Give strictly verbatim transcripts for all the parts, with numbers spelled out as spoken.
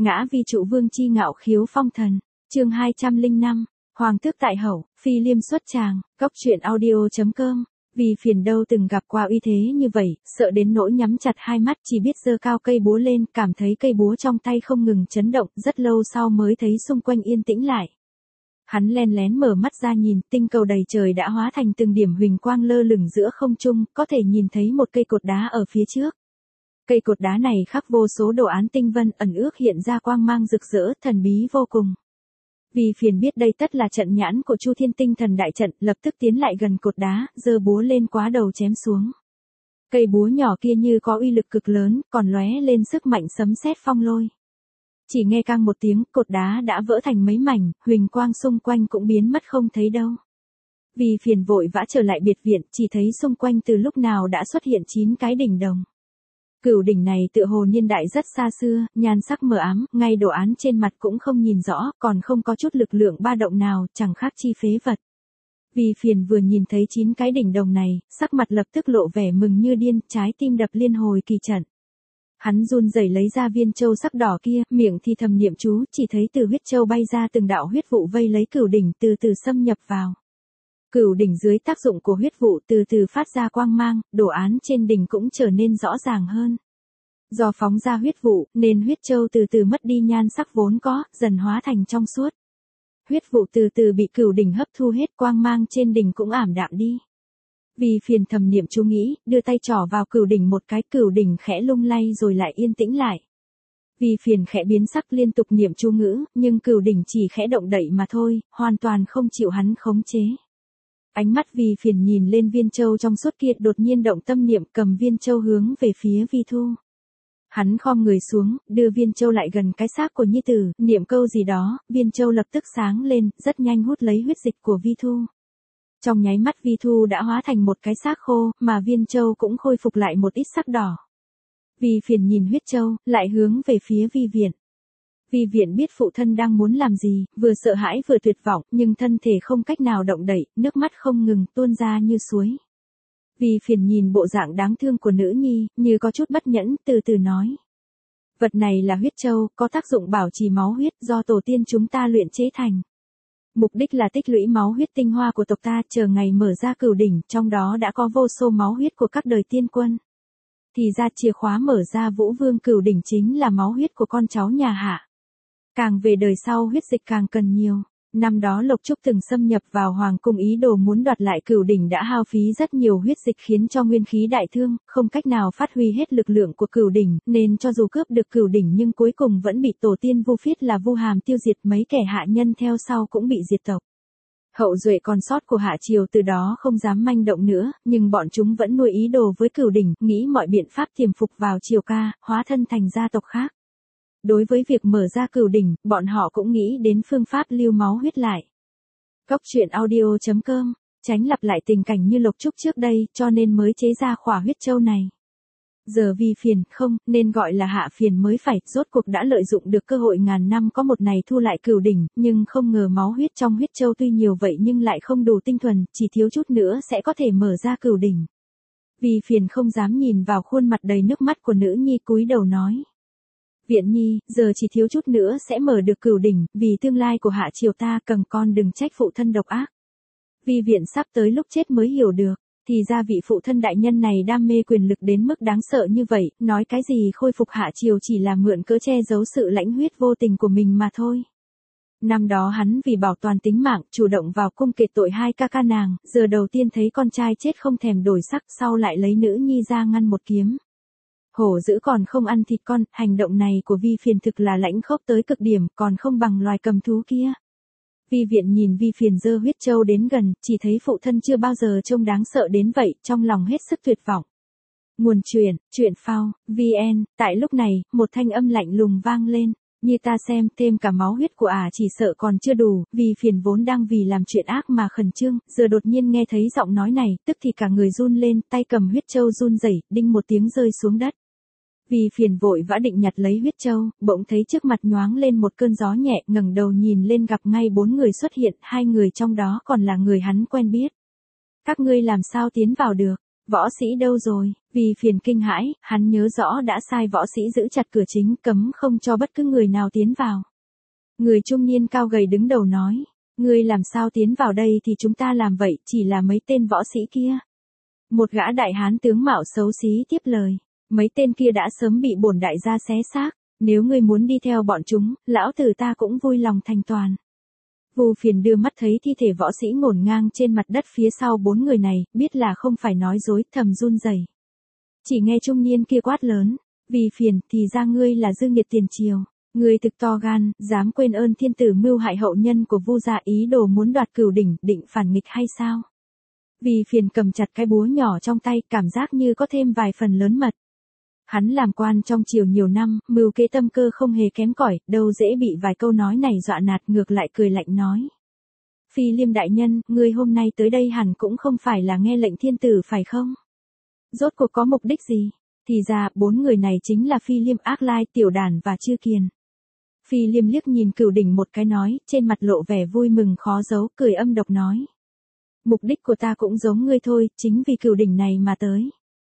Ngã vi trụ vương chi ngạo khiếu phong thần. Chương hai trăm lẻ năm, Hoàng tước tại hậu, phi liêm xuất tràng. Cốc truyện audio chấm com. Vì phiền đâu từng gặp qua uy thế như vậy, sợ đến nỗi nhắm chặt hai mắt, chỉ biết giơ cao cây búa lên, cảm thấy cây búa trong tay không ngừng chấn động, rất lâu sau mới thấy xung quanh yên tĩnh lại. Hắn len lén mở mắt ra nhìn, tinh cầu đầy trời đã hóa thành từng điểm huỳnh quang lơ lửng giữa không trung, có thể nhìn thấy một cây cột đá ở phía trước. Cây cột đá này khắc vô số đồ án tinh vân, ẩn ước hiện ra quang mang rực rỡ, thần bí vô cùng. Vì phiền biết đây tất là trận nhãn của Chu Thiên Tinh Thần đại trận, lập tức tiến lại gần cột đá, giơ búa lên quá đầu chém xuống. Cây búa nhỏ kia như có uy lực cực lớn, còn lóe lên sức mạnh sấm sét phong lôi. Chỉ nghe cang một tiếng, cột đá đã vỡ thành mấy mảnh, huỳnh quang xung quanh cũng biến mất không thấy đâu. Vì phiền vội vã trở lại biệt viện, chỉ thấy xung quanh từ lúc nào đã xuất hiện chín cái đỉnh đồng. Cửu đỉnh này tựa hồ niên đại rất xa xưa, nhan sắc mờ ám, ngay đồ án trên mặt cũng không nhìn rõ, còn không có chút lực lượng ba động nào, chẳng khác chi phế vật. Vì phiền vừa nhìn thấy chín cái đỉnh đồng này, sắc mặt lập tức lộ vẻ mừng như điên, trái tim đập liên hồi kỳ trận. Hắn run rẩy lấy ra viên châu sắc đỏ kia, miệng thì thầm niệm chú, chỉ thấy từ huyết châu bay ra từng đạo huyết vụ vây lấy cửu đỉnh, từ từ xâm nhập vào. Cửu đỉnh dưới tác dụng của huyết vụ từ từ phát ra quang mang, đồ án trên đỉnh cũng trở nên rõ ràng hơn. Do phóng ra huyết vụ, nên huyết châu từ từ mất đi nhan sắc vốn có, dần hóa thành trong suốt. Huyết vụ từ từ bị cửu đỉnh hấp thu hết, quang mang trên đỉnh cũng ảm đạm đi. Vì phiền thầm niệm chú nghĩ, đưa tay trỏ vào cửu đỉnh một cái, cửu đỉnh khẽ lung lay rồi lại yên tĩnh lại. Vì phiền khẽ biến sắc liên tục niệm chú ngữ, nhưng cửu đỉnh chỉ khẽ động đậy mà thôi, hoàn toàn không chịu hắn khống chế. Ánh mắt vì phiền nhìn lên viên châu trong suốt kia, đột nhiên động tâm niệm, cầm viên châu hướng về phía Vi Thu. Hắn khom người xuống, đưa viên châu lại gần cái xác của nhi tử, niệm câu gì đó, viên châu lập tức sáng lên, rất nhanh hút lấy huyết dịch của Vi Thu. Trong nháy mắt Vi Thu đã hóa thành một cái xác khô, mà viên châu cũng khôi phục lại một ít sắc đỏ. Vi phiền nhìn huyết châu, lại hướng về phía Vi viện. Vi viện biết phụ thân đang muốn làm gì, vừa sợ hãi vừa tuyệt vọng, nhưng thân thể không cách nào động đậy, nước mắt không ngừng tuôn ra như suối. Vi phiền nhìn bộ dạng đáng thương của nữ nhi, như có chút bất nhẫn, từ từ nói. Vật này là huyết châu, có tác dụng bảo trì máu huyết do tổ tiên chúng ta luyện chế thành. Mục đích là tích lũy máu huyết tinh hoa của tộc ta, chờ ngày mở ra cửu đỉnh, trong đó đã có vô số máu huyết của các đời tiên quân. Thì ra chìa khóa mở ra Vũ Vương cửu đỉnh chính là máu huyết của con cháu nhà Hạ. Càng về đời sau huyết dịch càng cần nhiều. Năm đó Lộc Trúc từng xâm nhập vào hoàng cung ý đồ muốn đoạt lại cửu đỉnh đã hao phí rất nhiều huyết dịch khiến cho nguyên khí đại thương, không cách nào phát huy hết lực lượng của cửu đỉnh, nên cho dù cướp được cửu đỉnh nhưng cuối cùng vẫn bị tổ tiên Vu Phiết là Vu Hàm tiêu diệt, mấy kẻ hạ nhân theo sau cũng bị diệt tộc. Hậu duệ còn sót của Hạ triều từ đó không dám manh động nữa, nhưng bọn chúng vẫn nuôi ý đồ với cửu đỉnh, nghĩ mọi biện pháp tiềm phục vào triều ca, hóa thân thành gia tộc khác. Đối với việc mở ra cửu đỉnh, bọn họ cũng nghĩ đến phương pháp lưu máu huyết lại. Cốc truyện audio chấm com, tránh lặp lại tình cảnh như Lộc Trúc trước đây, cho nên mới chế ra khỏa huyết châu này. Giờ vì phiền, không, nên gọi là Hạ phiền mới phải, rốt cuộc đã lợi dụng được cơ hội ngàn năm có một này thu lại cửu đỉnh, nhưng không ngờ máu huyết trong huyết châu tuy nhiều vậy nhưng lại không đủ tinh thuần, chỉ thiếu chút nữa sẽ có thể mở ra cửu đỉnh. Vì phiền không dám nhìn vào khuôn mặt đầy nước mắt của nữ nhi, cúi đầu nói. Viện nhi, giờ chỉ thiếu chút nữa sẽ mở được cửu đỉnh, vì tương lai của Hạ triều ta, cần con đừng trách phụ thân độc ác. Vi viện sắp tới lúc chết mới hiểu được, thì ra vị phụ thân đại nhân này đam mê quyền lực đến mức đáng sợ như vậy, nói cái gì khôi phục Hạ triều chỉ là mượn cớ che giấu sự lãnh huyết vô tình của mình mà thôi. Năm đó hắn vì bảo toàn tính mạng, chủ động vào cung kệ tội hai ca ca nàng, giờ đầu tiên thấy con trai chết không thèm đổi sắc, sau lại lấy nữ nhi ra ngăn một kiếm. Hổ dữ còn không ăn thịt con, hành động này của Vi phiền thực là lãnh khốc tới cực điểm, còn không bằng loài cầm thú kia. Vi viện nhìn Vi phiền giơ huyết châu đến gần, chỉ thấy phụ thân chưa bao giờ trông đáng sợ đến vậy, trong lòng hết sức tuyệt vọng. Nguồn truyện, truyện phao, vê en, tại lúc này, một thanh âm lạnh lùng vang lên. Như ta xem, thêm cả máu huyết của ả chỉ sợ còn chưa đủ, vì phiền vốn đang vì làm chuyện ác mà khẩn trương, giờ đột nhiên nghe thấy giọng nói này, tức thì cả người run lên, tay cầm huyết châu run rẩy, đinh một tiếng rơi xuống đất. Vì phiền vội vã định nhặt lấy huyết châu, bỗng thấy trước mặt nhoáng lên một cơn gió nhẹ, ngẩng đầu nhìn lên gặp ngay bốn người xuất hiện, hai người trong đó còn là người hắn quen biết. Các ngươi làm sao tiến vào được? Võ sĩ đâu rồi? Vì phiền kinh hãi, hắn nhớ rõ đã sai võ sĩ giữ chặt cửa chính, cấm không cho bất cứ người nào tiến vào. Người trung niên cao gầy đứng đầu nói, ngươi làm sao tiến vào đây thì chúng ta làm vậy, chỉ là mấy tên võ sĩ kia. Một gã đại hán tướng mạo xấu xí tiếp lời, mấy tên kia đã sớm bị bổn đại gia xé xác, nếu ngươi muốn đi theo bọn chúng, lão tử ta cũng vui lòng thành toàn. Vu Phiền đưa mắt thấy thi thể võ sĩ ngổn ngang trên mặt đất phía sau bốn người này, biết là không phải nói dối, thầm run rẩy. Chỉ nghe trung niên kia quát lớn, Vì Phiền, thì ra ngươi là Dương Nghiệt tiền triều, ngươi thực to gan, dám quên ơn thiên tử mưu hại hậu nhân của Vu gia, ý đồ muốn đoạt cửu đỉnh, định phản nghịch hay sao? Vì Phiền cầm chặt cái búa nhỏ trong tay, cảm giác như có thêm vài phần lớn mật. Hắn làm quan trong triều nhiều năm, mưu kế tâm cơ không hề kém cỏi, đâu dễ bị vài câu nói này dọa nạt, ngược lại cười lạnh nói. Phi Liêm đại nhân, ngươi hôm nay tới đây hẳn cũng không phải là nghe lệnh thiên tử phải không? Rốt cuộc có mục đích gì? Thì ra, bốn người này chính là Phi Liêm, Ác Lai, Tiểu Đản và Chư Kiền. Phi Liêm liếc nhìn Cửu Đỉnh một cái nói, trên mặt lộ vẻ vui mừng khó giấu, cười âm độc nói. Mục đích của ta cũng giống ngươi thôi, chính vì Cửu Đỉnh này mà tới.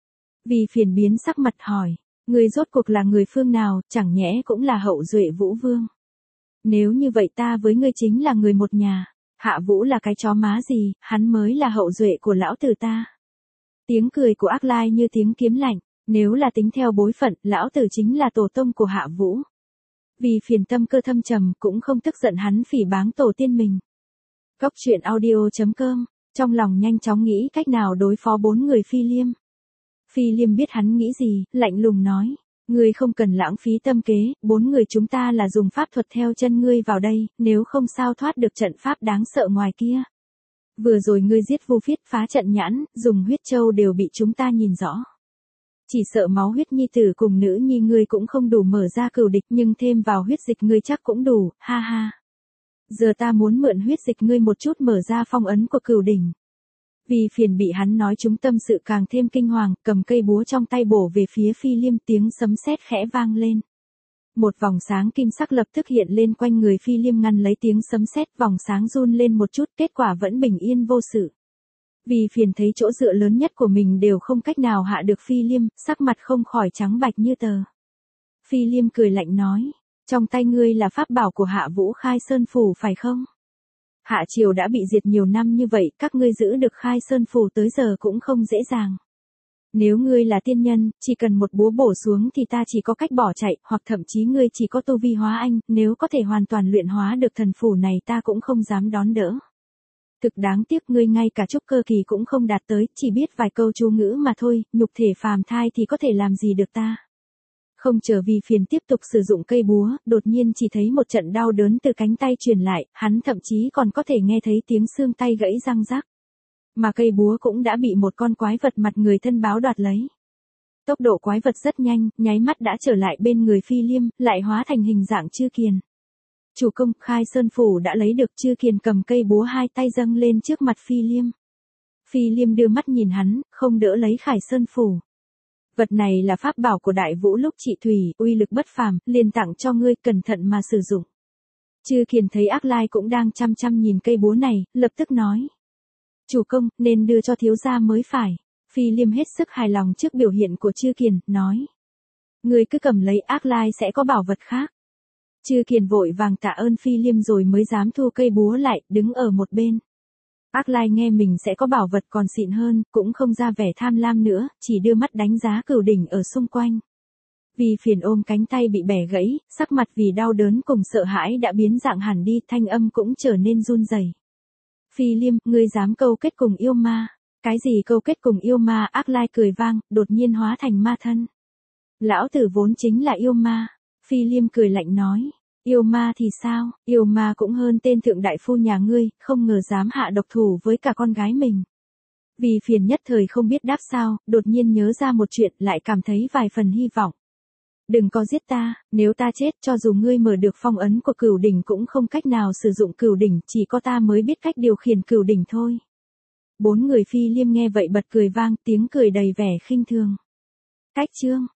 Vì Phiền biến sắc mặt hỏi, ngươi rốt cuộc là người phương nào, chẳng nhẽ cũng là hậu duệ Vũ Vương. Nếu như vậy ta với ngươi chính là người một nhà, Hạ Vũ là cái chó má gì, hắn mới là hậu duệ của lão tử ta. Tiếng cười của Ác Lai như tiếng kiếm lạnh, nếu là tính theo bối phận, lão tử chính là tổ tông của Hạ Vũ. Vì Phiền tâm cơ thâm trầm, cũng không tức giận hắn phỉ báng tổ tiên mình. Góc truyện audio chấm com, trong lòng nhanh chóng nghĩ cách nào đối phó bốn người Phi Liêm. Phi Liêm biết hắn nghĩ gì, lạnh lùng nói, ngươi không cần lãng phí tâm kế, bốn người chúng ta là dùng pháp thuật theo chân ngươi vào đây, nếu không sao thoát được trận pháp đáng sợ ngoài kia. Vừa rồi ngươi giết Vu Phiết, phá trận nhãn, dùng huyết châu đều bị chúng ta nhìn rõ. Chỉ sợ máu huyết nhi tử cùng nữ nhi ngươi cũng không đủ mở ra cửu địch, nhưng thêm vào huyết dịch ngươi chắc cũng đủ, ha ha. Giờ ta muốn mượn huyết dịch ngươi một chút mở ra phong ấn của cửu đỉnh. Vì Phiền bị hắn nói chúng tâm sự càng thêm kinh hoàng, cầm cây búa trong tay bổ về phía Phi Liêm, tiếng sấm sét khẽ vang lên. Một vòng sáng kim sắc lập tức hiện lên quanh người Phi Liêm, ngăn lấy tiếng sấm sét, vòng sáng run lên một chút, kết quả vẫn bình yên vô sự. Vì Phiền thấy chỗ dựa lớn nhất của mình đều không cách nào hạ được Phi Liêm, sắc mặt không khỏi trắng bạch như tờ. Phi Liêm cười lạnh nói, trong tay ngươi là pháp bảo của Hạ Vũ Khai Sơn Phủ phải không? Hạ triều đã bị diệt nhiều năm như vậy, các ngươi giữ được Khai Sơn Phủ tới giờ cũng không dễ dàng. Nếu ngươi là tiên nhân, chỉ cần một búa bổ xuống thì ta chỉ có cách bỏ chạy, hoặc thậm chí ngươi chỉ có tu vi hóa anh, nếu có thể hoàn toàn luyện hóa được thần phủ này ta cũng không dám đón đỡ. Thực đáng tiếc ngươi ngay cả trúc cơ kỳ cũng không đạt tới, chỉ biết vài câu chú ngữ mà thôi, nhục thể phàm thai thì có thể làm gì được ta. Không chờ Vì Phiền tiếp tục sử dụng cây búa, đột nhiên chỉ thấy một trận đau đớn từ cánh tay truyền lại, hắn thậm chí còn có thể nghe thấy tiếng xương tay gãy răng rắc. Mà cây búa cũng đã bị một con quái vật mặt người thân báo đoạt lấy. Tốc độ quái vật rất nhanh, nháy mắt đã trở lại bên người Phi Liêm, lại hóa thành hình dạng Chư Kiền. Chủ công, Khai Sơn Phủ đã lấy được. Chư Kiền cầm cây búa hai tay dâng lên trước mặt Phi Liêm. Phi Liêm đưa mắt nhìn hắn, không đỡ lấy Khai Sơn Phủ. Vật này là pháp bảo của Đại Vũ lúc trị thủy, uy lực bất phàm, liền tặng cho ngươi, cẩn thận mà sử dụng. Chư Kiền thấy Ác Lai cũng đang chăm chăm nhìn cây búa này, lập tức nói. Chủ công, nên đưa cho thiếu gia mới phải. Phi Liêm hết sức hài lòng trước biểu hiện của Chư Kiền, nói. Ngươi cứ cầm lấy, Ác Lai sẽ có bảo vật khác. Chư Kiền vội vàng tạ ơn Phi Liêm rồi mới dám thu cây búa lại, đứng ở một bên. Ác Lai nghe mình sẽ có bảo vật còn xịn hơn, cũng không ra vẻ tham lam nữa, chỉ đưa mắt đánh giá cửu đỉnh ở xung quanh. Vì Phiền ôm cánh tay bị bẻ gãy, sắc mặt vì đau đớn cùng sợ hãi đã biến dạng hẳn đi, thanh âm cũng trở nên run rẩy. Phi Liêm, ngươi dám câu kết cùng yêu ma? Cái gì câu kết cùng yêu ma? Ác Lai cười vang, đột nhiên hóa thành ma thân. Lão tử vốn chính là yêu ma. Phi Liêm cười lạnh nói. Yêu ma thì sao, yêu ma cũng hơn tên thượng đại phu nhà ngươi, không ngờ dám hạ độc thủ với cả con gái mình. Vì Phiền nhất thời không biết đáp sao, đột nhiên nhớ ra một chuyện, lại cảm thấy vài phần hy vọng. Đừng có giết ta, nếu ta chết, cho dù ngươi mở được phong ấn của cửu đỉnh cũng không cách nào sử dụng cửu đỉnh, chỉ có ta mới biết cách điều khiển cửu đỉnh thôi. Bốn người Phi Liêm nghe vậy bật cười vang, tiếng cười đầy vẻ khinh thường. Cách chương